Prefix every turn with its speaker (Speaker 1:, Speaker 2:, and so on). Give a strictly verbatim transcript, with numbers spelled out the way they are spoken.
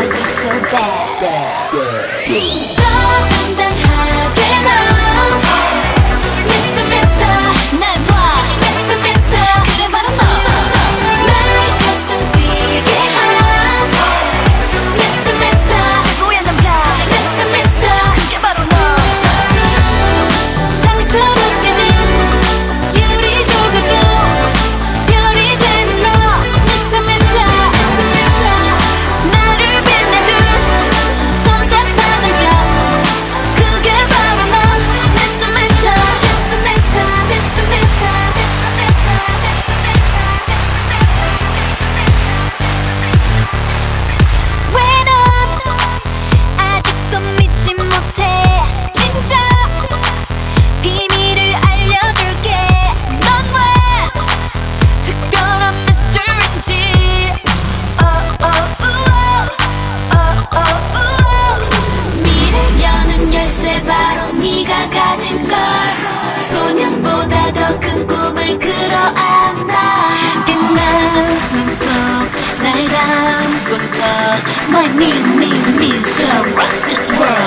Speaker 1: are you so bad?
Speaker 2: 저 당당하게 넌 미스터 미스터 날 봐 미스터 미스터 그래 바로 너 나의 가슴 뛰게 한 미스터 미스터 최고의 남자 미스터 미스터 그게 바로 너 상처 느껴진 유리 조각도 별이 되는 너 미스터 미스터 미스터 미스터 나를 빛내줄 선택받은 자 그게 바로 너 미스터 미스터 미스터 미스터 미스터 미스터 미스터 미스터 미스터 왜 넌 아직도 믿지 못해 진짜 비밀을 알려줄게 넌 왜 특별한 미스터인지 미래 여는 열쇠 바로 네가 가진 걸 소년보다 더 큰 꿈을 끌어안아 빛나는 속 날 담고서 My name is Mister Rock this world